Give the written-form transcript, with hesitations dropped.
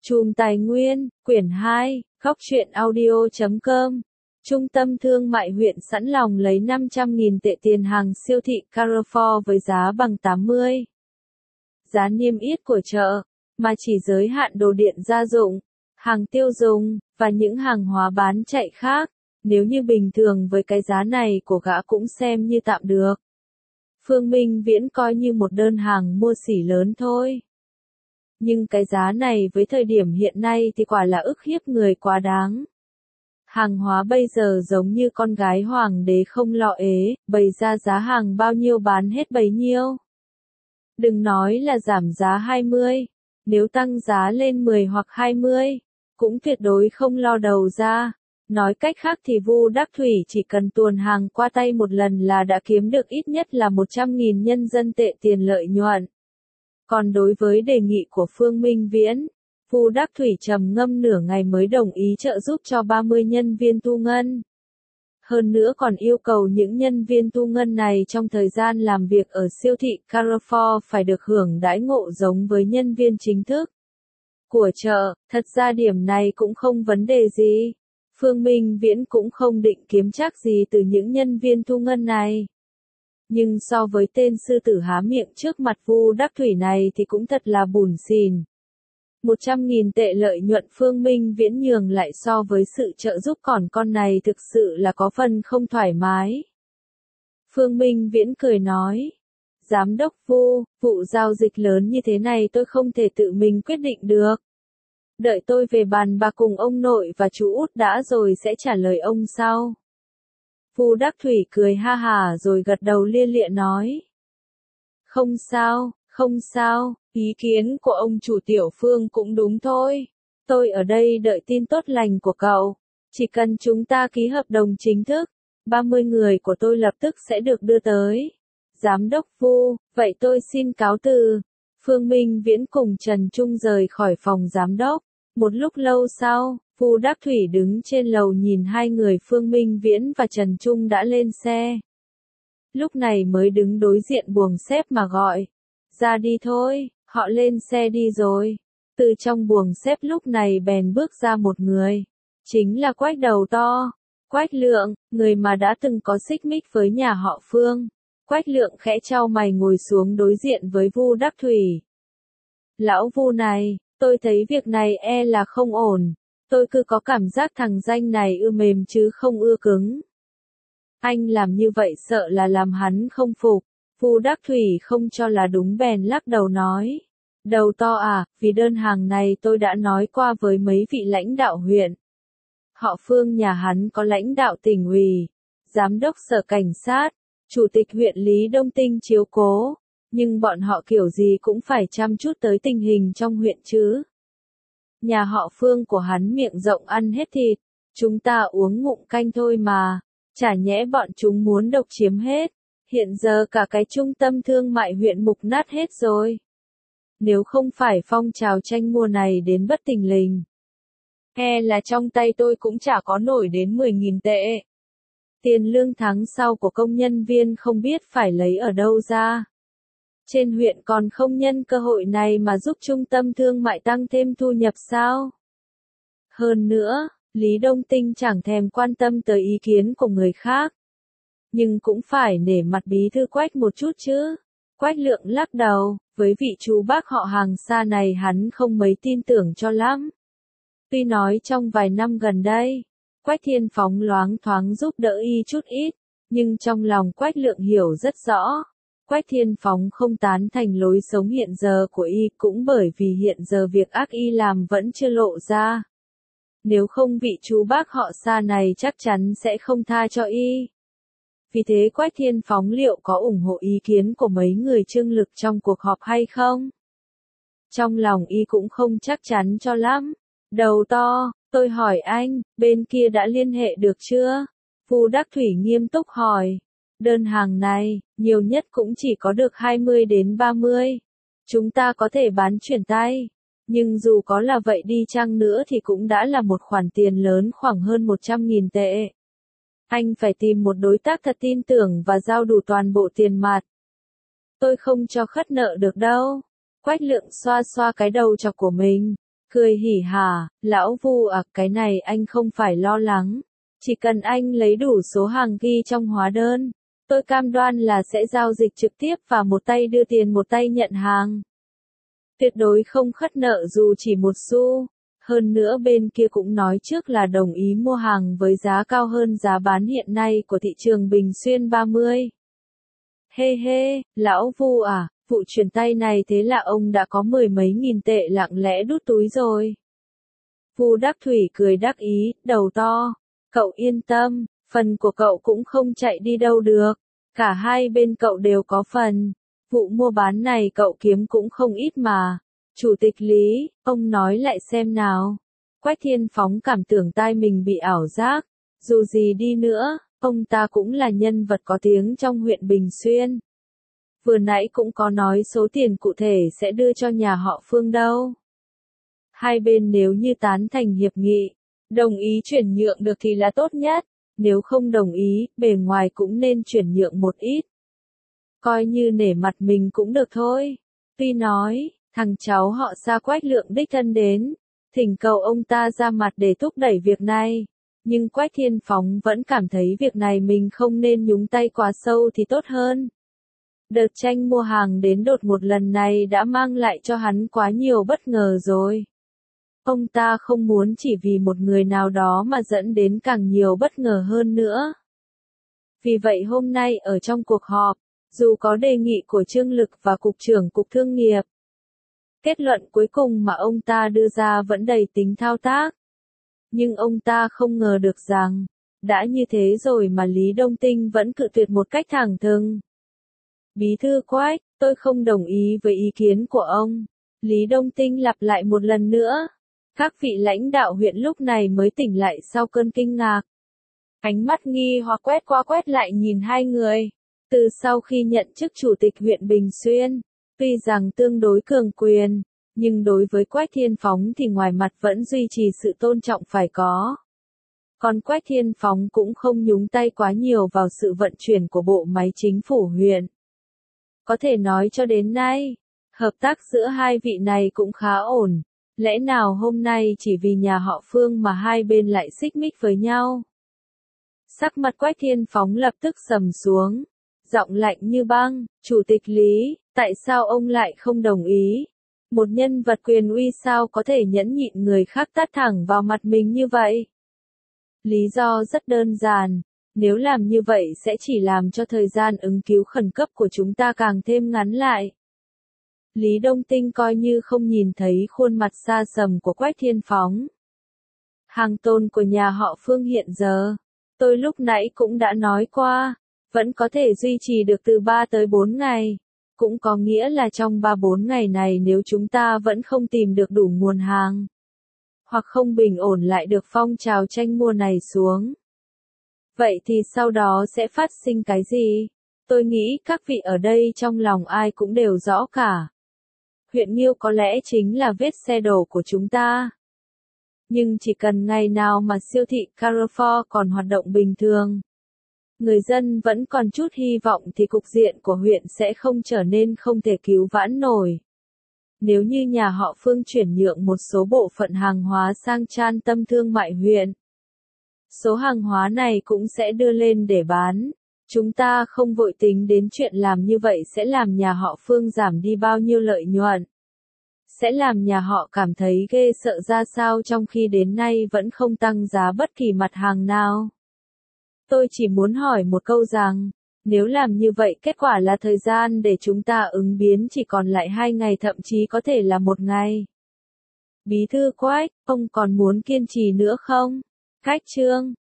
Chùm Tài nguyên, quyển 2, Góc truyện audio.com. Trung tâm thương mại huyện sẵn lòng lấy 500.000 tệ tiền hàng siêu thị Carrefour với giá bằng 80. Giá niêm yết của chợ, mà chỉ giới hạn đồ điện gia dụng, hàng tiêu dùng, và những hàng hóa bán chạy khác. Nếu như bình thường với cái giá này của gã cũng xem như tạm được. Phương Minh Viễn coi như một đơn hàng mua xỉ lớn thôi. Nhưng cái giá này với thời điểm hiện nay thì quả là ức hiếp người quá đáng. Hàng hóa bây giờ giống như con gái hoàng đế không lo ế, bày ra giá hàng bao nhiêu bán hết bấy nhiêu. Đừng nói là giảm giá 20, nếu tăng giá lên 10 hoặc 20, cũng tuyệt đối không lo đầu ra. Nói cách khác thì Vu Đắc Thủy chỉ cần tuồn hàng qua tay một lần là đã kiếm được ít nhất là 100.000 nhân dân tệ tiền lợi nhuận. Còn đối với đề nghị của Phương Minh Viễn, Vu Đắc Thủy trầm ngâm nửa ngày mới đồng ý trợ giúp cho 30 nhân viên thu ngân. Hơn nữa còn yêu cầu những nhân viên thu ngân này trong thời gian làm việc ở siêu thị Carrefour phải được hưởng đãi ngộ giống với nhân viên chính thức của chợ. Thật ra điểm này cũng không vấn đề gì. Phương Minh Viễn cũng không định kiếm trác gì từ những nhân viên thu ngân này. Nhưng so với tên sư tử há miệng trước mặt Vu Đắc Thủy này thì cũng thật là bủn xỉn. 100.000 tệ lợi nhuận Phương Minh Viễn nhường lại so với sự trợ giúp còn con này thực sự là có phần không thoải mái. Phương Minh Viễn cười nói, Giám đốc Vu, vụ giao dịch lớn như thế này tôi không thể tự mình quyết định được. Đợi tôi về bàn bạc cùng ông nội và chú út đã rồi sẽ trả lời ông sau. Vu Đắc Thủy cười ha hả rồi gật đầu lia lịa nói. Không sao, ý kiến của ông chủ Tiểu Phương cũng đúng thôi. Tôi ở đây đợi tin tốt lành của cậu. Chỉ cần chúng ta ký hợp đồng chính thức, 30 người của tôi lập tức sẽ được đưa tới. Giám đốc Vu, vậy tôi xin cáo từ. Phương Minh Viễn cùng Trần Trung rời khỏi phòng giám đốc. Một lúc lâu sau, Vu Đắc Thủy đứng trên lầu nhìn hai người Phương Minh Viễn và Trần Trung đã lên xe. Lúc này mới đứng đối diện buồng xếp mà gọi. Ra đi thôi, họ lên xe đi rồi. Từ trong buồng xếp lúc này bèn bước ra một người. Chính là Quách đầu to. Quách Lượng, người mà đã từng có xích mích với nhà họ Phương. Quách Lượng khẽ chau mày ngồi xuống đối diện với Vu Đắc Thủy. Lão Vu này, tôi thấy việc này e là không ổn. Tôi cứ có cảm giác thằng danh này ưa mềm chứ không ưa cứng. Anh làm như vậy sợ là làm hắn không phục. Vu Đắc Thủy không cho là đúng bèn lắc đầu nói. Đầu to à, vì đơn hàng này tôi đã nói qua với mấy vị lãnh đạo huyện. Họ Phương nhà hắn có lãnh đạo tỉnh ủy, giám đốc sở cảnh sát, chủ tịch huyện Lý Đông Tinh chiếu cố. Nhưng bọn họ kiểu gì cũng phải chăm chút tới tình hình trong huyện chứ. Nhà họ Phương của hắn miệng rộng ăn hết thịt, chúng ta uống ngụm canh thôi mà, chả nhẽ bọn chúng muốn độc chiếm hết. Hiện giờ cả cái trung tâm thương mại huyện mục nát hết rồi. Nếu không phải phong trào tranh mua này đến bất thình lình, e là trong tay tôi cũng chả có nổi đến 10.000 tệ. Tiền lương tháng sau của công nhân viên không biết phải lấy ở đâu ra. Trên huyện còn không nhân cơ hội này mà giúp trung tâm thương mại tăng thêm thu nhập sao? Hơn nữa, Lý Đông Tinh chẳng thèm quan tâm tới ý kiến của người khác. Nhưng cũng phải nể mặt bí thư Quách một chút chứ. Quách Lượng lắc đầu, với vị chú bác họ hàng xa này hắn không mấy tin tưởng cho lắm. Tuy nói trong vài năm gần đây, Quách Thiên Phóng loáng thoáng giúp đỡ y chút ít, nhưng trong lòng Quách Lượng hiểu rất rõ. Quách Thiên Phóng không tán thành lối sống hiện giờ của y cũng bởi vì hiện giờ việc ác y làm vẫn chưa lộ ra. Nếu không vị chú bác họ xa này chắc chắn sẽ không tha cho y. Vì thế Quách Thiên Phóng liệu có ủng hộ ý kiến của mấy người Trương Lực trong cuộc họp hay không? Trong lòng y cũng không chắc chắn cho lắm. Đầu to, tôi hỏi anh, bên kia đã liên hệ được chưa? Vu Đắc Thủy nghiêm túc hỏi. Đơn hàng này, nhiều nhất cũng chỉ có được 20 đến 30. Chúng ta có thể bán chuyển tay. Nhưng dù có là vậy đi chăng nữa thì cũng đã là một khoản tiền lớn khoảng hơn 100.000 tệ. Anh phải tìm một đối tác thật tin tưởng và giao đủ toàn bộ tiền mặt. Tôi không cho khất nợ được đâu. Quách Lượng xoa xoa cái đầu chọc của mình. cười hỉ hả, lão Vu à, cái này anh không phải lo lắng. Chỉ cần anh lấy đủ số hàng ghi trong hóa đơn, tôi cam đoan là sẽ giao dịch trực tiếp và một tay đưa tiền một tay nhận hàng. Tuyệt đối không khất nợ dù chỉ một xu. Hơn nữa bên kia cũng nói trước là đồng ý mua hàng với giá cao hơn giá bán hiện nay của thị trường Bình Xuyên 30. Hê hê, lão Vu à, vụ chuyển tay này thế là ông đã có 10 mấy nghìn tệ lặng lẽ đút túi rồi. Vu Đắc Thủy cười đắc ý, đầu to. Cậu yên tâm, phần của cậu cũng không chạy đi đâu được. Cả hai bên cậu đều có phần. Vụ mua bán này cậu kiếm cũng không ít mà. Chủ tịch Lý, ông nói lại xem nào. Quách Thiên Phóng cảm tưởng tai mình bị ảo giác. Dù gì đi nữa, ông ta cũng là nhân vật có tiếng trong huyện Bình Xuyên. Vừa nãy cũng có nói số tiền cụ thể sẽ đưa cho nhà họ Phương đâu. Hai bên nếu như tán thành hiệp nghị, đồng ý chuyển nhượng được thì là tốt nhất. Nếu không đồng ý, bề ngoài cũng nên chuyển nhượng một ít. Coi như nể mặt mình cũng được thôi. Tuy nói, thằng cháu họ Sa Quách Lượng đích thân đến, thỉnh cầu ông ta ra mặt để thúc đẩy việc này. Nhưng Quách Thiên Phóng vẫn cảm thấy việc này mình không nên nhúng tay quá sâu thì tốt hơn. Đợt tranh mua hàng đến đột một lần này đã mang lại cho hắn quá nhiều bất ngờ rồi. Ông ta không muốn chỉ vì một người nào đó mà dẫn đến càng nhiều bất ngờ hơn nữa. Vì vậy hôm nay ở trong cuộc họp, dù có đề nghị của Trương Lực và Cục trưởng Cục Thương nghiệp, kết luận cuối cùng mà ông ta đưa ra vẫn đầy tính thao tác. Nhưng ông ta không ngờ được rằng, đã như thế rồi mà Lý Đông Tinh vẫn cự tuyệt một cách thẳng thừng. Bí thư Quách, tôi không đồng ý với ý kiến của ông. Lý Đông Tinh lặp lại một lần nữa. Các vị lãnh đạo huyện lúc này mới tỉnh lại sau cơn kinh ngạc. Ánh mắt nghi hoặc quét qua quét lại nhìn hai người. Từ sau khi nhận chức chủ tịch huyện Bình Xuyên, tuy rằng tương đối cường quyền, nhưng đối với Quách Thiên Phóng thì ngoài mặt vẫn duy trì sự tôn trọng phải có. Còn Quách Thiên Phóng cũng không nhúng tay quá nhiều vào sự vận chuyển của bộ máy chính phủ huyện. Có thể nói cho đến nay, hợp tác giữa hai vị này cũng khá ổn. Lẽ nào hôm nay chỉ vì nhà họ Phương mà hai bên lại xích mích với nhau? Sắc mặt Quách Thiên Phóng lập tức sầm xuống. Giọng lạnh như băng, Chủ tịch Lý, tại sao ông lại không đồng ý? Một nhân vật quyền uy sao có thể nhẫn nhịn người khác tát thẳng vào mặt mình như vậy? Lý do rất đơn giản, nếu làm như vậy sẽ chỉ làm cho thời gian ứng cứu khẩn cấp của chúng ta càng thêm ngắn lại. Lý Đông Tinh coi như không nhìn thấy khuôn mặt xa sầm của Quách Thiên Phóng. Hàng tồn của nhà họ Phương hiện giờ, tôi lúc nãy cũng đã nói qua, vẫn có thể duy trì được từ 3 tới 4 ngày. Cũng có nghĩa là trong 3-4 ngày này nếu chúng ta vẫn không tìm được đủ nguồn hàng, hoặc không bình ổn lại được phong trào tranh mua này xuống. Vậy thì sau đó sẽ phát sinh cái gì? Tôi nghĩ các vị ở đây trong lòng ai cũng đều rõ cả. Huyện Nghiêu có lẽ chính là vết xe đổ của chúng ta. Nhưng chỉ cần ngày nào mà siêu thị Carrefour còn hoạt động bình thường, người dân vẫn còn chút hy vọng thì cục diện của huyện sẽ không trở nên không thể cứu vãn nổi. Nếu như nhà họ Phương chuyển nhượng một số bộ phận hàng hóa sang Chan Tâm Thương mại huyện, số hàng hóa này cũng sẽ đưa lên để bán. Chúng ta không vội tính đến chuyện làm như vậy sẽ làm nhà họ Phương giảm đi bao nhiêu lợi nhuận. Sẽ làm nhà họ cảm thấy ghê sợ ra sao trong khi đến nay vẫn không tăng giá bất kỳ mặt hàng nào. Tôi chỉ muốn hỏi một câu rằng, nếu làm như vậy kết quả là thời gian để chúng ta ứng biến chỉ còn lại 2 ngày thậm chí có thể là 1 ngày. Bí thư Quách, ông còn muốn kiên trì nữa không? Khách Trương,